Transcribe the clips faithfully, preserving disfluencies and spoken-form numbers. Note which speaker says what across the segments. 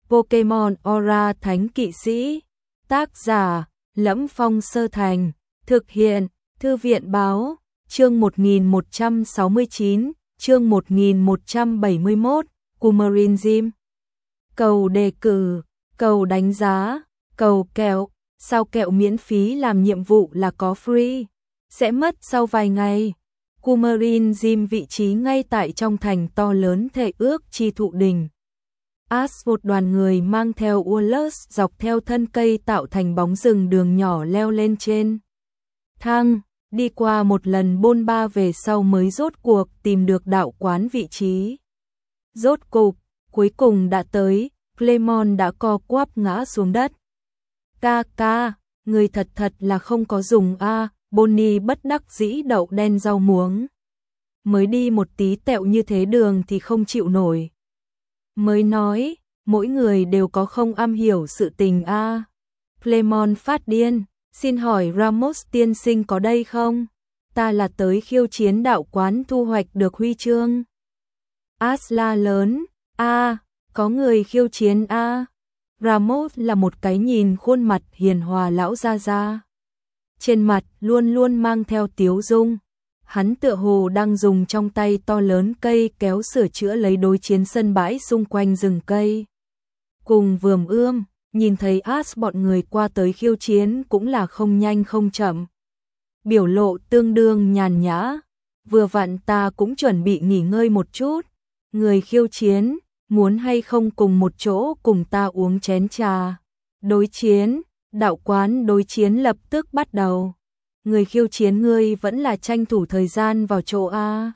Speaker 1: Pokemon Aura Thánh Kỵ Sĩ. Tác giả: Lẫm Phong Sơ Thành. Thực hiện: Thư viện báo. Chương một nghìn một trăm sáu mươi chín, chương một nghìn một trăm bảy mươi mốt, Coumarin Gym. Cầu đề cử, cầu đánh giá, cầu kẹo, sao kẹo miễn phí làm nhiệm vụ là có free, sẽ mất sau vài ngày. Coumarin Gym vị trí ngay tại trong thành to lớn Thệ Ước Chi Thụ Đỉnh. Ash một đoàn người mang theo Wallace dọc theo thân cây tạo thành bóng rừng đường nhỏ leo lên trên thang, đi qua một lần bôn ba về sau mới rốt cuộc tìm được đạo quán vị trí. Rốt cục, cuối cùng đã tới, Clemon đã co quắp ngã xuống đất. Ca ca, người thật thật là không có dùng a, à, Bonnie bất đắc dĩ đậu đen rau muống. Mới đi một tí tẹo như thế đường thì không chịu nổi. Mới nói, mỗi người đều có không am hiểu sự tình a. À. Clemon phát điên, xin hỏi Ramos tiên sinh có đây không? Ta là tới khiêu chiến đạo quán thu hoạch được huy chương. Ash la lớn, a, à, có người khiêu chiến a. À. Ramos là một cái nhìn khuôn mặt hiền hòa lão gia gia. Trên mặt luôn luôn mang theo tiếu dung. Hắn tựa hồ đang dùng trong tay to lớn cây kéo sửa chữa lấy đối chiến sân bãi xung quanh rừng cây. Cùng vườm ươm, nhìn thấy Ash bọn người qua tới khiêu chiến cũng là không nhanh không chậm. Biểu lộ tương đương nhàn nhã, vừa vặn ta cũng chuẩn bị nghỉ ngơi một chút. Người khiêu chiến, muốn hay không cùng một chỗ cùng ta uống chén trà. Đối chiến, đạo quán đối chiến lập tức bắt đầu. Người khiêu chiến ngươi vẫn là tranh thủ thời gian vào chỗ A.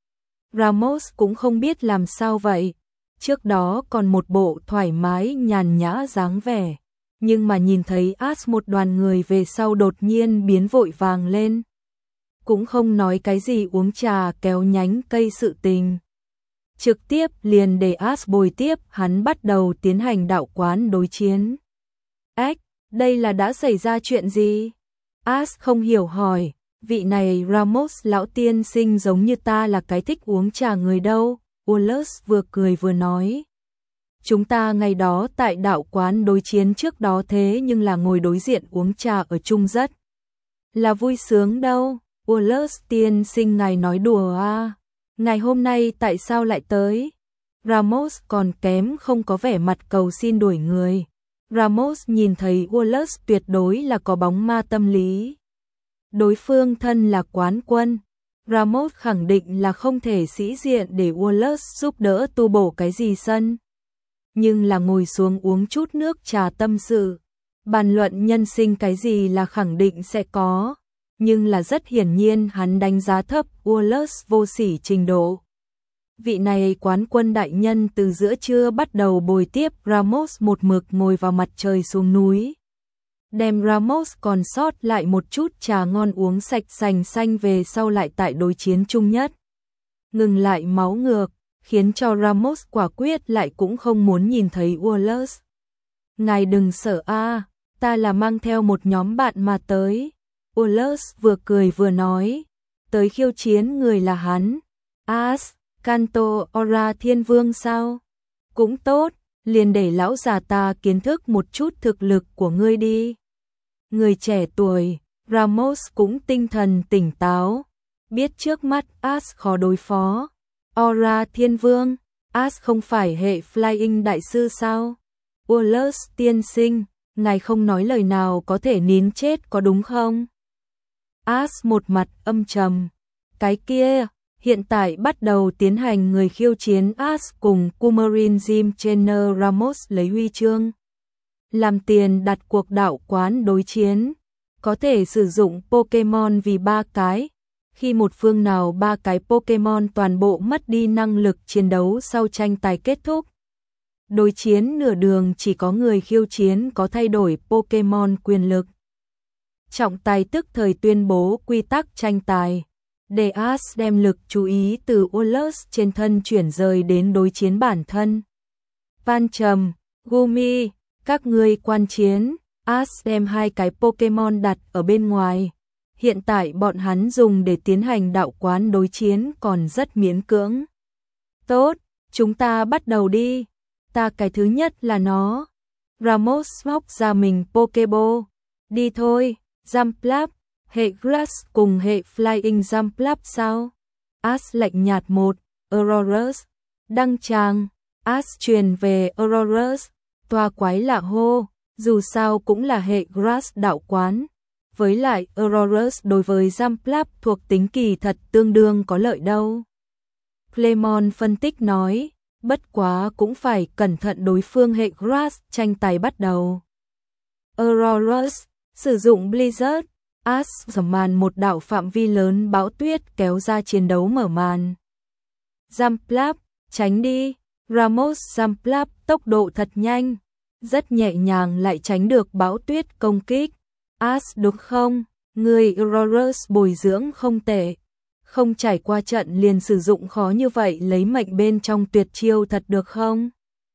Speaker 1: Ramos cũng không biết làm sao vậy. Trước đó còn một bộ thoải mái nhàn nhã dáng vẻ. Nhưng mà nhìn thấy Ash một đoàn người về sau đột nhiên biến vội vàng lên. Cũng không nói cái gì uống trà kéo nhánh cây sự tình. Trực tiếp liền để Ash bồi tiếp hắn bắt đầu tiến hành đạo quán đối chiến. Ách, đây là đã xảy ra chuyện gì? Ash không hiểu hỏi, vị này Ramos lão tiên sinh giống như ta là cái thích uống trà người đâu. Wallace vừa cười vừa nói. Chúng ta ngày đó tại đạo quán đối chiến trước đó thế nhưng là ngồi đối diện uống trà ở chung rất là vui sướng đâu. Wallace tiên sinh ngài nói đùa à. Ngày hôm nay tại sao lại tới? Ramos còn kém không có vẻ mặt cầu xin đuổi người. Ramos nhìn thấy Wallace tuyệt đối là có bóng ma tâm lý. Đối phương thân là quán quân. Ramos khẳng định là không thể sĩ diện để Wallace giúp đỡ tu bổ cái gì sân. Nhưng là ngồi xuống uống chút nước trà tâm sự. Bàn luận nhân sinh cái gì là khẳng định sẽ có. Nhưng là rất hiển nhiên hắn đánh giá thấp Wallace vô sỉ trình độ. Vị này quán quân đại nhân từ giữa trưa bắt đầu bồi tiếp Ramos một mực ngồi vào mặt trời xuống núi. Đem Ramos còn sót lại một chút trà ngon uống sạch sành xanh về sau lại tại đối chiến chung nhất. Ngừng lại máu ngược, khiến cho Ramos quả quyết lại cũng không muốn nhìn thấy Wallace. Ngài đừng sợ a, ta là mang theo một nhóm bạn mà tới. Wallace vừa cười vừa nói, tới khiêu chiến người là hắn. Ash, Kanto Aura Thiên Vương sao? Cũng tốt, liền để lão già ta kiến thức một chút thực lực của ngươi đi. Người trẻ tuổi, Ramos cũng tinh thần tỉnh táo, biết trước mắt Ash khó đối phó. Aura Thiên Vương, Ash không phải hệ Flying đại sư sao? Wallace tiên sinh, ngài không nói lời nào có thể nín chết có đúng không? Ash một mặt âm trầm, cái kia, hiện tại bắt đầu tiến hành người khiêu chiến Ash cùng Coumarin Gym Trainer Ramos lấy huy chương. Làm tiền đặt cuộc đạo quán đối chiến, có thể sử dụng Pokemon vì ba cái. Khi một phương nào ba cái Pokemon toàn bộ mất đi năng lực chiến đấu sau tranh tài kết thúc. Đối chiến nửa đường chỉ có người khiêu chiến có thay đổi Pokemon quyền lực. Trọng tài tức thời tuyên bố quy tắc tranh tài. Để Ash đem lực chú ý từ Wallace trên thân chuyển rời đến đối chiến bản thân. Van Trầm, Gumi, các ngươi quan chiến. Ash đem hai cái Pokemon đặt ở bên ngoài. Hiện tại bọn hắn dùng để tiến hành đạo quán đối chiến còn rất miễn cưỡng. Tốt, chúng ta bắt đầu đi. Ta cái thứ nhất là nó. Ramos móc ra mình Pokeball. Đi thôi, Jumpluff, hệ Grass cùng hệ Flying Jumpluff sao? Ash lạnh nhạt một, Aurorus. Đăng tràng, Ash truyền về Aurorus, toa quái lạ hô, dù sao cũng là hệ Grass đạo quán. Với lại Aurorus đối với Jumpluff thuộc tính kỳ thật tương đương có lợi đâu. Clemon phân tích nói, bất quá cũng phải cẩn thận đối phương hệ Grass tranh tài bắt đầu. Aurorus sử dụng Blizzard, Ash mở màn một đạo phạm vi lớn bão tuyết kéo ra chiến đấu mở màn. Jumpluff, tránh đi, Ramos Jumpluff tốc độ thật nhanh, rất nhẹ nhàng lại tránh được bão tuyết công kích. Ash đúng không? Người Aurorus bồi dưỡng không tệ. Không trải qua trận liền sử dụng khó như vậy lấy mệnh bên trong tuyệt chiêu thật được không?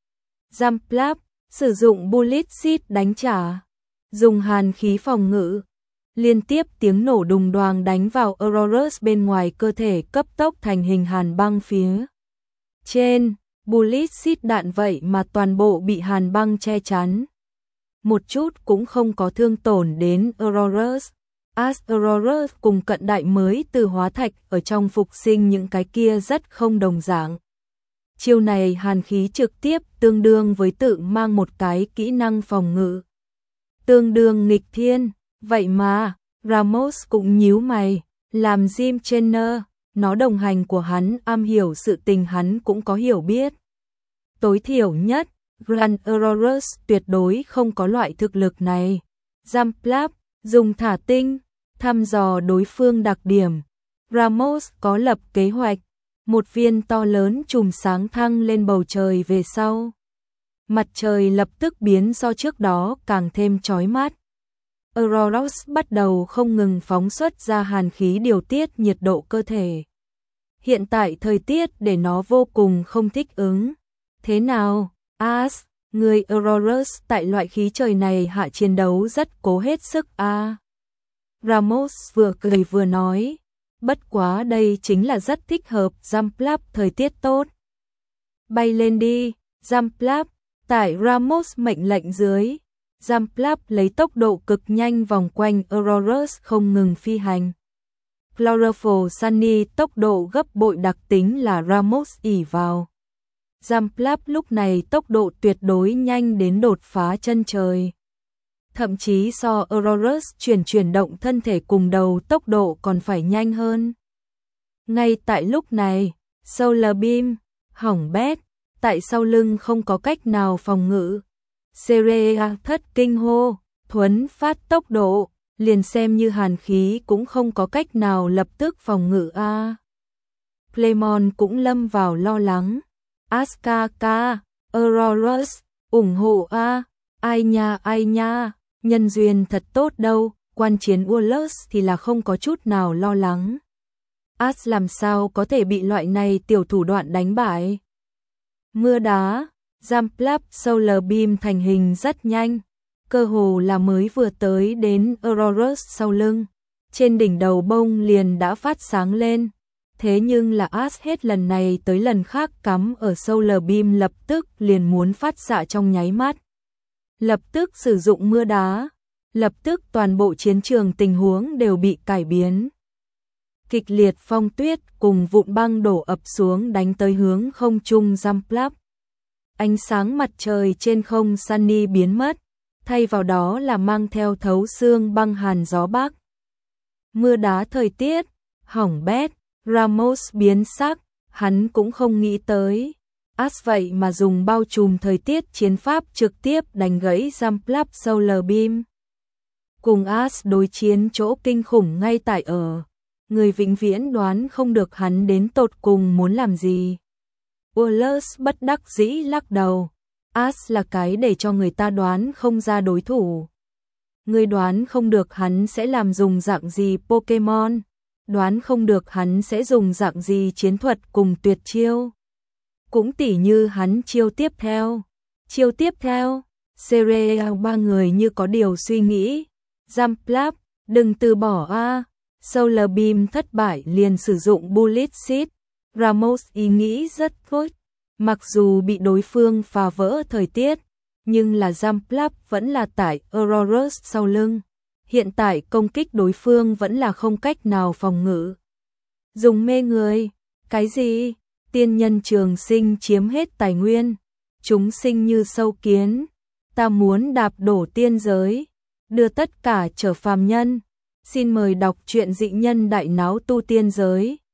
Speaker 1: Jumpluff, sử dụng Bullet Seed đánh trả. Dùng hàn khí phòng ngự. Liên tiếp tiếng nổ đùng đoàng đánh vào Aurorus bên ngoài cơ thể cấp tốc thành hình hàn băng phía trên. Bullet Seed đạn vậy mà toàn bộ bị hàn băng che chắn. Một chút cũng không có thương tổn đến Aurorus. Ash Aurorus cùng cận đại mới từ hóa thạch ở trong phục sinh những cái kia rất không đồng dạng. Chiêu này hàn khí trực tiếp tương đương với tự mang một cái kỹ năng phòng ngự. Tương đương nghịch thiên, vậy mà, Ramos cũng nhíu mày, làm Jim Trainer, nó đồng hành của hắn am hiểu sự tình hắn cũng có hiểu biết. Tối thiểu nhất, Grand Aurorus tuyệt đối không có loại thực lực này. Jumpluff, dùng thả tinh, thăm dò đối phương đặc điểm. Ramos có lập kế hoạch, một viên to lớn chùm sáng thăng lên bầu trời về sau. Mặt trời lập tức biến so trước đó càng thêm chói mắt. Aurorus bắt đầu không ngừng phóng xuất ra hàn khí điều tiết nhiệt độ cơ thể. Hiện tại thời tiết để nó vô cùng không thích ứng. Thế nào, Ash, người Aurorus tại loại khí trời này hạ chiến đấu rất cố hết sức a. À. Ramos vừa cười vừa nói, bất quá đây chính là rất thích hợp Jumpluff thời tiết tốt. Bay lên đi, Jumpluff, tại Ramos mệnh lệnh dưới. Jumpluff lấy tốc độ cực nhanh vòng quanh Aurorus không ngừng phi hành. Colorful Sunny tốc độ gấp bội đặc tính là Ramos ỉ vào. Jumpluff lúc này tốc độ tuyệt đối nhanh đến đột phá chân trời. Thậm chí so Aurorus chuyển chuyển động thân thể cùng đầu tốc độ còn phải nhanh hơn. Ngay tại lúc này, Solar Beam, hỏng bét, tại sau lưng không có cách nào phòng ngự. Cerea thất kinh hô, thuấn phát tốc độ, liền xem như hàn khí cũng không có cách nào lập tức phòng ngự a. À. Clemon cũng lâm vào lo lắng. Askaka, Aurorus, ủng hộ a, à. Ai nha ai nha, nhân duyên thật tốt đâu, quan chiến Ullus thì là không có chút nào lo lắng. Ash làm sao có thể bị loại này tiểu thủ đoạn đánh bại. Mưa đá, Jumpluff Solar Beam thành hình rất nhanh, cơ hồ là mới vừa tới đến Aurorus sau lưng, trên đỉnh đầu bông liền đã phát sáng lên. Thế nhưng là Ash hết lần này tới lần khác cắm ở Solar Beam lập tức liền muốn phát xạ trong nháy mắt. Lập tức sử dụng mưa đá, lập tức toàn bộ chiến trường tình huống đều bị cải biến. Kịch liệt phong tuyết cùng vụn băng đổ ập xuống đánh tới hướng không trung Jumpluff. Ánh sáng mặt trời trên không Sunny biến mất, thay vào đó là mang theo thấu xương băng hàn gió bắc. Mưa đá thời tiết, hỏng bét, Ramos biến sắc, hắn cũng không nghĩ tới. Ash vậy mà dùng bao trùm thời tiết chiến pháp trực tiếp đánh gãy Jumpluff Solar Beam. Cùng Ash đối chiến chỗ kinh khủng ngay tại ở. Người vĩnh viễn đoán không được hắn đến tột cùng muốn làm gì. Ullus bất đắc dĩ lắc đầu. Ash là cái để cho người ta đoán không ra đối thủ. Người đoán không được hắn sẽ làm dùng dạng gì Pokemon. Đoán không được hắn sẽ dùng dạng gì chiến thuật cùng tuyệt chiêu. Cũng tỉ như hắn chiêu tiếp theo. Chiêu tiếp theo, Cereal ba người như có điều suy nghĩ. Jumpluff, đừng từ bỏ a. Solar Beam thất bại liền sử dụng Bullet Seed. Ramos ý nghĩ rất tốt. Mặc dù bị đối phương phá vỡ thời tiết, nhưng là Jamplap vẫn là tại Aurorus sau lưng. Hiện tại công kích đối phương vẫn là không cách nào phòng ngự. Dùng mê người, cái gì? Tiên nhân trường sinh chiếm hết tài nguyên, chúng sinh như sâu kiến, ta muốn đạp đổ tiên giới, đưa tất cả trở phàm nhân. Xin mời đọc truyện Dị Nhân Đại Náo Tu Tiên Giới.